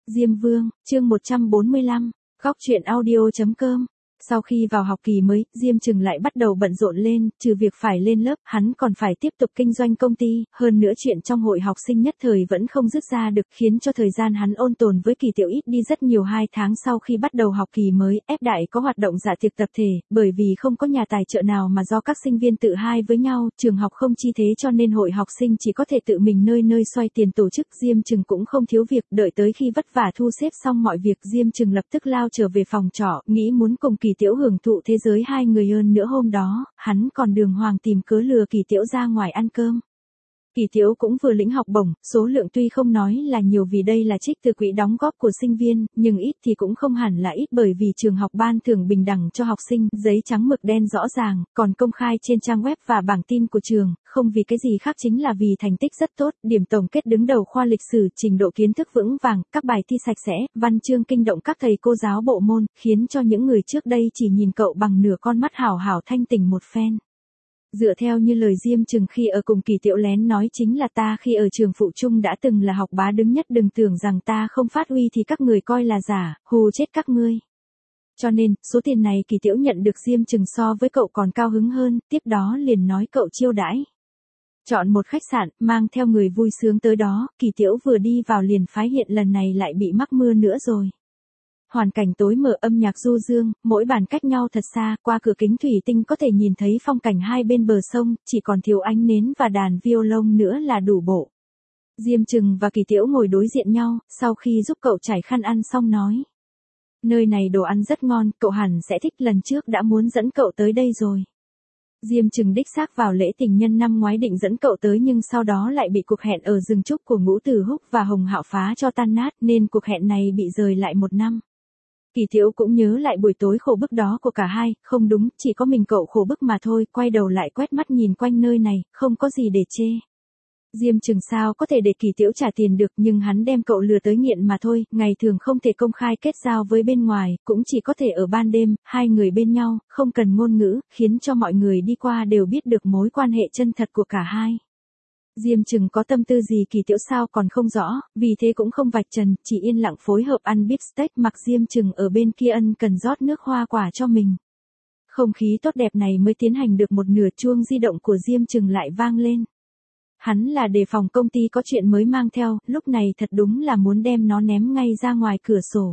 Diêm Vương, chương 145, góc truyện audio.com. Sau khi vào học kỳ mới, Diêm Trừng lại bắt đầu bận rộn lên, trừ việc phải lên lớp, hắn còn phải tiếp tục kinh doanh công ty, hơn nữa chuyện trong hội học sinh nhất thời vẫn không dứt ra được, khiến cho thời gian hắn ôn tồn với Kỳ Tiểu ít đi rất nhiều. 2 tháng sau khi bắt đầu học kỳ mới, ép đại có hoạt động dạ tiệc tập thể, bởi vì không có nhà tài trợ nào mà do các sinh viên tự hai với nhau, trường học không chi thế cho nên hội học sinh chỉ có thể tự mình nơi nơi xoay tiền tổ chức. Diêm Trừng cũng không thiếu việc, đợi tới khi vất vả thu xếp xong mọi việc, Diêm Trừng lập tức lao trở về phòng trọ, nghĩ muốn cùng Kỳ Tiểu hưởng thụ thế giới hai người. Hơn nữa hôm đó, hắn còn đường hoàng tìm cớ lừa Kỳ Tiểu ra ngoài ăn cơm. Kỳ Tiểu cũng vừa lĩnh học bổng, số lượng tuy không nói là nhiều vì đây là trích từ quỹ đóng góp của sinh viên, nhưng ít thì cũng không hẳn là ít, bởi vì trường học ban thưởng bình đẳng cho học sinh, giấy trắng mực đen rõ ràng, còn công khai trên trang web và bảng tin của trường, không vì cái gì khác chính là vì thành tích rất tốt, điểm tổng kết đứng đầu khoa lịch sử, trình độ kiến thức vững vàng, các bài thi sạch sẽ, văn chương kinh động các thầy cô giáo bộ môn, khiến cho những người trước đây chỉ nhìn cậu bằng nửa con mắt hảo hảo thanh tỉnh một phen. Dựa theo như lời Diêm Trừng khi ở cùng Kỳ Tiểu lén nói chính là ta khi ở trường phụ trung đã từng là học bá đứng nhất, đừng tưởng rằng ta không phát huy thì các người coi là giả, hù chết các ngươi. Cho nên, số tiền này Kỳ Tiểu nhận được Diêm Trừng so với cậu còn cao hứng hơn, tiếp đó liền nói cậu chiêu đãi. Chọn một khách sạn, mang theo người vui sướng tới đó, Kỳ Tiểu vừa đi vào liền phái hiện lần này lại bị mắc mưa nữa rồi. Hoàn cảnh tối mờ, âm nhạc du dương, mỗi bàn cách nhau thật xa, qua cửa kính thủy tinh có thể nhìn thấy phong cảnh hai bên bờ sông, chỉ còn thiếu ánh nến và đàn violon nữa là đủ bộ. Diêm Trừng và Kỳ Tiểu ngồi đối diện nhau, sau khi giúp cậu trải khăn ăn xong nói. Nơi này đồ ăn rất ngon, cậu hẳn sẽ thích, lần trước đã muốn dẫn cậu tới đây rồi. Diêm Trừng đích xác vào lễ tình nhân năm ngoái định dẫn cậu tới nhưng sau đó lại bị cuộc hẹn ở rừng trúc của Ngũ Tử Húc và Hồng Hạo phá cho tan nát nên cuộc hẹn này bị rời lại 1 năm. Kỳ Tiểu cũng nhớ lại buổi tối khổ bức đó của cả hai, không đúng, chỉ có mình cậu khổ bức mà thôi, quay đầu lại quét mắt nhìn quanh nơi này, không có gì để chê. Diêm Trừng sao có thể để Kỳ Tiểu trả tiền được, nhưng hắn đem cậu lừa tới nghiện mà thôi, ngày thường không thể công khai kết giao với bên ngoài, cũng chỉ có thể ở ban đêm, hai người bên nhau, không cần ngôn ngữ, khiến cho mọi người đi qua đều biết được mối quan hệ chân thật của cả hai. Diêm Trừng có tâm tư gì Kỳ Tiểu sao còn không rõ, vì thế cũng không vạch trần, chỉ yên lặng phối hợp ăn beef steak, mặc Diêm Trừng ở bên kia ân cần rót nước hoa quả cho mình. Không khí tốt đẹp này mới tiến hành được một nửa, chuông di động của Diêm Trừng lại vang lên. Hắn là đề phòng công ty có chuyện mới mang theo, lúc này thật đúng là muốn đem nó ném ngay ra ngoài cửa sổ.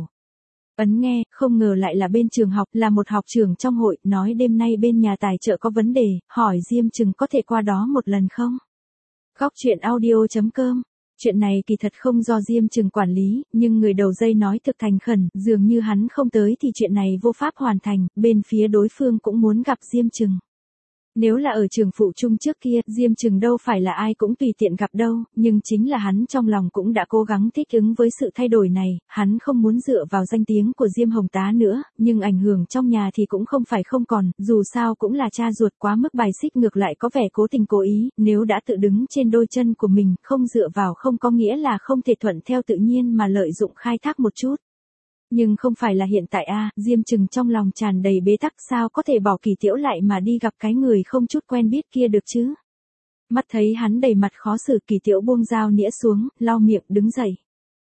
Ấn nghe, không ngờ lại là bên trường học, là một học trưởng trong hội, nói đêm nay bên nhà tài trợ có vấn đề, hỏi Diêm Trừng có thể qua đó một lần không? Góc truyện audio.com. Chuyện này kỳ thật không do Diêm Trừng quản lý, nhưng người đầu dây nói thực thành khẩn, dường như hắn không tới thì chuyện này vô pháp hoàn thành, bên phía đối phương cũng muốn gặp Diêm Trừng. Nếu là ở trường phụ trung trước kia, Diêm Trừng đâu phải là ai cũng tùy tiện gặp đâu, nhưng chính là hắn trong lòng cũng đã cố gắng thích ứng với sự thay đổi này, hắn không muốn dựa vào danh tiếng của Diêm Hồng Tá nữa, nhưng ảnh hưởng trong nhà thì cũng không phải không còn, dù sao cũng là cha ruột, quá mức bài xích ngược lại có vẻ cố tình cố ý, nếu đã tự đứng trên đôi chân của mình, không dựa vào không có nghĩa là không thể thuận theo tự nhiên mà lợi dụng khai thác một chút. Nhưng không phải là hiện tại a, Diêm Trừng trong lòng tràn đầy bế tắc, sao có thể bỏ Kỳ Tiểu lại mà đi gặp cái người không chút quen biết kia được chứ? Mắt thấy hắn đầy mặt khó xử, Kỳ Tiểu buông dao nĩa xuống, lau miệng đứng dậy.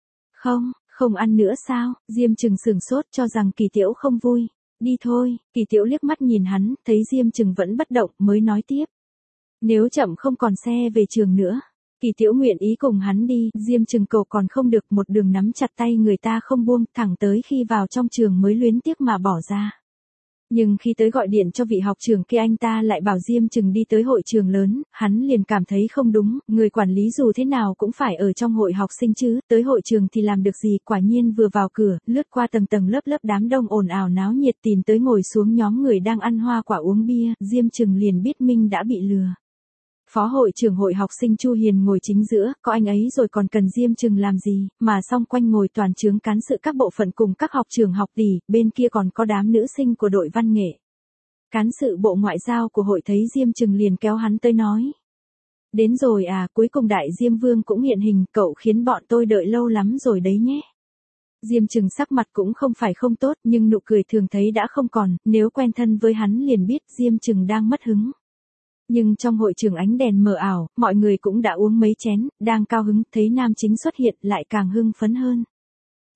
Không ăn nữa sao? Diêm Trừng sửng sốt cho rằng Kỳ Tiểu không vui. Đi thôi, Kỳ Tiểu liếc mắt nhìn hắn, thấy Diêm Trừng vẫn bất động, mới nói tiếp. Nếu chậm không còn xe về trường nữa. Kỳ Tiểu nguyện ý cùng hắn đi, Diêm Trừng cầu còn không được, một đường nắm chặt tay người ta không buông, thẳng tới khi vào trong trường mới luyến tiếc mà bỏ ra. Nhưng khi tới gọi điện cho vị học trưởng kia anh ta lại bảo Diêm Trừng đi tới hội trường lớn, hắn liền cảm thấy không đúng, người quản lý dù thế nào cũng phải ở trong hội học sinh chứ, tới hội trường thì làm được gì, quả nhiên vừa vào cửa, lướt qua tầng tầng lớp lớp đám đông ồn ào náo nhiệt tìm tới ngồi xuống nhóm người đang ăn hoa quả uống bia, Diêm Trừng liền biết mình đã bị lừa. Phó hội trưởng hội học sinh Chu Hiền ngồi chính giữa, có anh ấy rồi còn cần Diêm Trừng làm gì, mà song quanh ngồi toàn chướng cán sự các bộ phận cùng các học trưởng học tỷ, bên kia còn có đám nữ sinh của đội văn nghệ. Cán sự bộ ngoại giao của hội thấy Diêm Trừng liền kéo hắn tới nói. Đến rồi à, cuối cùng đại Diêm Vương cũng hiện hình, cậu khiến bọn tôi đợi lâu lắm rồi đấy nhé. Diêm Trừng sắc mặt cũng không phải không tốt, nhưng nụ cười thường thấy đã không còn, nếu quen thân với hắn liền biết Diêm Trừng đang mất hứng. Nhưng trong hội trường ánh đèn mờ ảo, mọi người cũng đã uống mấy chén, đang cao hứng, thấy nam chính xuất hiện lại càng hưng phấn hơn.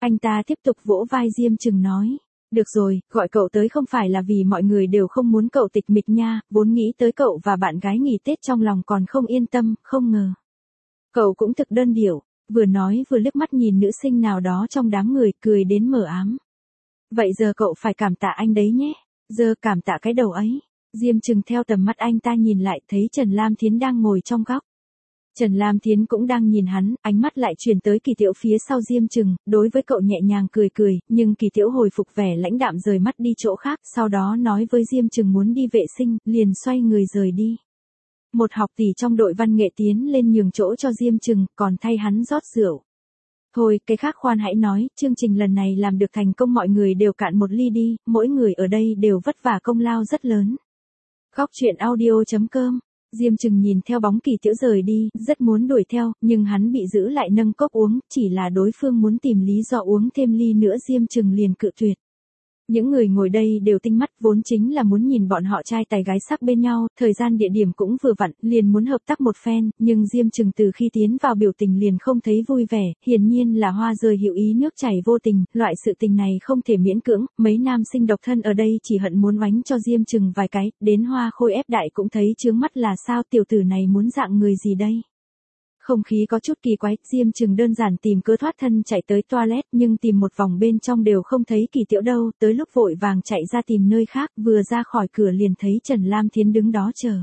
Anh ta tiếp tục vỗ vai Diêm Trừng nói. Được rồi, gọi cậu tới không phải là vì mọi người đều không muốn cậu tịch mịch nha, vốn nghĩ tới cậu và bạn gái nghỉ Tết trong lòng còn không yên tâm, không ngờ. Cậu cũng thực đơn điệu, vừa nói vừa liếc mắt nhìn nữ sinh nào đó trong đám người, cười đến mờ ám. Vậy giờ cậu phải cảm tạ anh đấy nhé. Giờ cảm tạ cái đầu ấy. Diêm Trừng theo tầm mắt anh ta nhìn lại thấy Trần Lam Thiến đang ngồi trong góc. Trần Lam Thiến cũng đang nhìn hắn, ánh mắt lại chuyển tới Kỳ Tiễu phía sau Diêm Trừng, đối với cậu nhẹ nhàng cười cười, nhưng Kỳ Tiễu hồi phục vẻ lãnh đạm rời mắt đi chỗ khác, sau đó nói với Diêm Trừng muốn đi vệ sinh, liền xoay người rời đi. Một học tỷ trong đội văn nghệ tiến lên nhường chỗ cho Diêm Trừng, còn thay hắn rót rượu. Thôi, cái khác khoan hãy nói, chương trình lần này làm được thành công mọi người đều cạn một ly đi, mỗi người ở đây đều vất vả công lao rất lớn. Góc truyện audio.com. Diêm Trừng nhìn theo bóng Kỳ Tiễu rời đi, rất muốn đuổi theo, nhưng hắn bị giữ lại nâng cốc uống, chỉ là đối phương muốn tìm lý do uống thêm ly nữa Diêm Trừng liền cự tuyệt. Những người ngồi đây đều tinh mắt vốn chính là muốn nhìn bọn họ trai tài gái sắc bên nhau, thời gian địa điểm cũng vừa vặn, liền muốn hợp tác một phen, nhưng Diêm Trừng từ khi tiến vào biểu tình liền không thấy vui vẻ, hiển nhiên là hoa rơi hữu ý nước chảy vô tình, loại sự tình này không thể miễn cưỡng, mấy nam sinh độc thân ở đây chỉ hận muốn oánh cho Diêm Trừng vài cái, đến Hoa Khôi ép đại cũng thấy chướng mắt là sao tiểu tử này muốn dạng người gì đây. Không khí có chút kỳ quái, Diêm Trừng đơn giản tìm cớ thoát thân chạy tới toilet nhưng tìm một vòng bên trong đều không thấy Kỳ Tiễu đâu, tới lúc vội vàng chạy ra tìm nơi khác, vừa ra khỏi cửa liền thấy Trần Lam Thiến đứng đó chờ.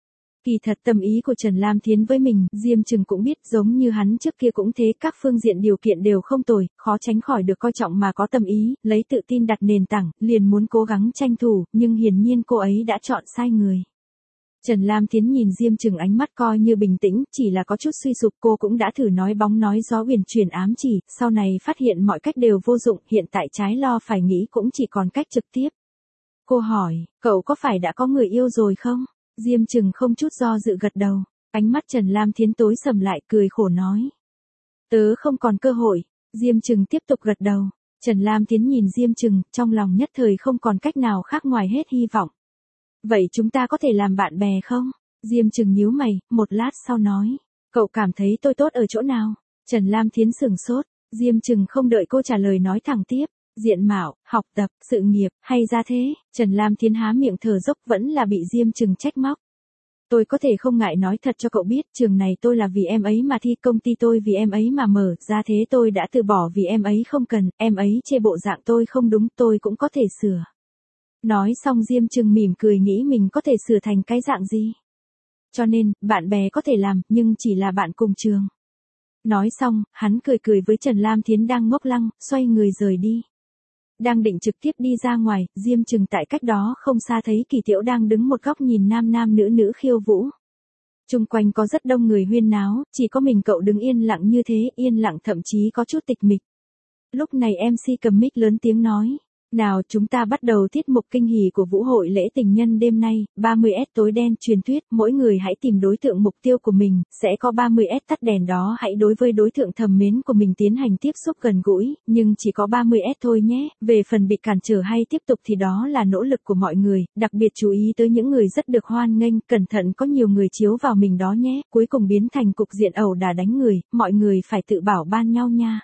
Kỳ thật tâm ý của Trần Lam Thiến với mình, Diêm Trừng cũng biết giống như hắn trước kia cũng thế, các phương diện điều kiện đều không tồi, khó tránh khỏi được coi trọng mà có tâm ý, lấy tự tin đặt nền tảng, liền muốn cố gắng tranh thủ, nhưng hiển nhiên cô ấy đã chọn sai người. Trần Lam Thiến nhìn Diêm Trừng ánh mắt coi như bình tĩnh, chỉ là có chút suy sụp, cô cũng đã thử nói bóng nói gió huyền chuyển ám chỉ, sau này phát hiện mọi cách đều vô dụng, hiện tại trái lo phải nghĩ cũng chỉ còn cách trực tiếp. Cô hỏi, cậu có phải đã có người yêu rồi không? Diêm Trừng không chút do dự gật đầu, ánh mắt Trần Lam Thiến tối sầm lại cười khổ nói. Tớ không còn cơ hội, Diêm Trừng tiếp tục gật đầu, Trần Lam Thiến nhìn Diêm Trừng, trong lòng nhất thời không còn cách nào khác ngoài hết hy vọng. Vậy chúng ta có thể làm bạn bè không? Diêm Trừng nhíu mày, một lát sau nói. Cậu cảm thấy tôi tốt ở chỗ nào? Trần Lam Thiến sửng sốt, Diêm Trừng không đợi cô trả lời nói thẳng tiếp. Diện mạo, học tập, sự nghiệp, hay ra thế? Trần Lam Thiến há miệng thở dốc vẫn là bị Diêm Trừng trách móc. Tôi có thể không ngại nói thật cho cậu biết, trường này tôi là vì em ấy mà thi, công ty tôi vì em ấy mà mở, ra thế tôi đã từ bỏ vì em ấy không cần, em ấy chê bộ dạng tôi không đúng, tôi cũng có thể sửa. Nói xong Diêm Trừng mỉm cười nghĩ mình có thể sửa thành cái dạng gì. Cho nên, bạn bè có thể làm, nhưng chỉ là bạn cùng trường. Nói xong, hắn cười cười với Trần Lam Thiến đang ngốc lăng, xoay người rời đi. Đang định trực tiếp đi ra ngoài, Diêm Trừng tại cách đó không xa thấy Kỳ Tiễu đang đứng một góc nhìn nam nam nữ nữ khiêu vũ. Chung quanh có rất đông người huyên náo, chỉ có mình cậu đứng yên lặng như thế, yên lặng thậm chí có chút tịch mịch. Lúc này MC cầm mic lớn tiếng nói. Nào chúng ta bắt đầu tiết mục kinh hỉ của vũ hội lễ tình nhân đêm nay, 30S tối đen truyền thuyết, mỗi người hãy tìm đối tượng mục tiêu của mình, sẽ có 30S tắt đèn đó hãy đối với đối tượng thầm mến của mình tiến hành tiếp xúc gần gũi, nhưng chỉ có 30S thôi nhé, về phần bị cản trở hay tiếp tục thì đó là nỗ lực của mọi người, đặc biệt chú ý tới những người rất được hoan nghênh, cẩn thận có nhiều người chiếu vào mình đó nhé, cuối cùng biến thành cục diện ẩu đả đánh người, mọi người phải tự bảo ban nhau nha.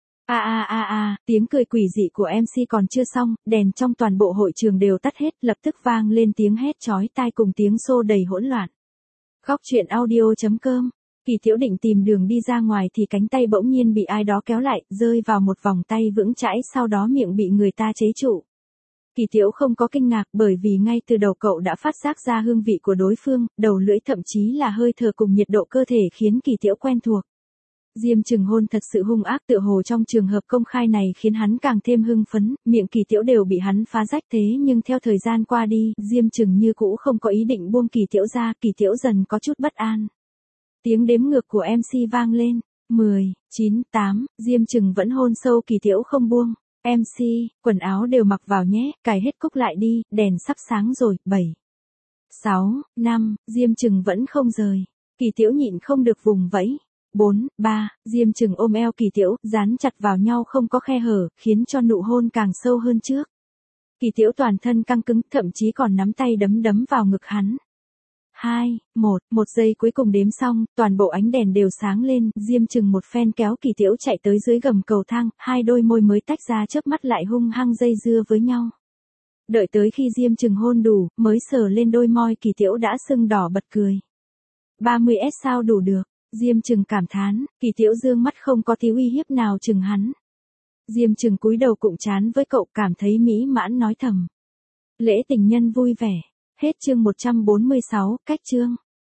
Tiếng cười quỷ dị của MC còn chưa xong, đèn trong toàn bộ hội trường đều tắt hết, lập tức vang lên tiếng hét chói tai cùng tiếng xô đầy hỗn loạn. Góc truyện audio.com. Kỳ Tiễu định tìm đường đi ra ngoài thì cánh tay bỗng nhiên bị ai đó kéo lại, rơi vào một vòng tay vững chãi, sau đó miệng bị người ta chế trụ. Kỳ Tiễu không có kinh ngạc bởi vì ngay từ đầu cậu đã phát giác ra hương vị của đối phương, đầu lưỡi thậm chí là hơi thở cùng nhiệt độ cơ thể khiến Kỳ Tiễu quen thuộc. Diêm Trừng hôn thật sự hung ác tựa hồ trong trường hợp công khai này khiến hắn càng thêm hưng phấn, miệng Kỳ Tiễu đều bị hắn phá rách thế nhưng theo thời gian qua đi, Diêm Trừng như cũ không có ý định buông Kỳ Tiễu ra, Kỳ Tiễu dần có chút bất an. Tiếng đếm ngược của MC vang lên, 10, 9, 8, Diêm Trừng vẫn hôn sâu Kỳ Tiễu không buông. MC, quần áo đều mặc vào nhé, cài hết cúc lại đi, đèn sắp sáng rồi, 7, 6, 5, Diêm Trừng vẫn không rời. Kỳ Tiễu nhịn không được vùng vẫy. 4, 3, Diêm Trừng ôm eo Kỳ Tiễu, dán chặt vào nhau không có khe hở, khiến cho nụ hôn càng sâu hơn trước. Kỳ Tiễu toàn thân căng cứng, thậm chí còn nắm tay đấm vào ngực hắn. 2, 1, 1 giây cuối cùng đếm xong, toàn bộ ánh đèn đều sáng lên, Diêm Trừng một phen kéo Kỳ Tiễu chạy tới dưới gầm cầu thang, hai đôi môi mới tách ra chớp mắt lại hung hăng dây dưa với nhau. Đợi tới khi Diêm Trừng hôn đủ, mới sờ lên đôi môi Kỳ Tiễu đã sưng đỏ bật cười. 30S sao đủ được, Diêm Trừng cảm thán, Kỳ Tiễu dương mắt không có tí uy hiếp nào chừng hắn. Diêm Trừng cúi đầu cụm trán với cậu cảm thấy mỹ mãn nói thầm. Lễ tình nhân vui vẻ. Hết chương 146, cách chương.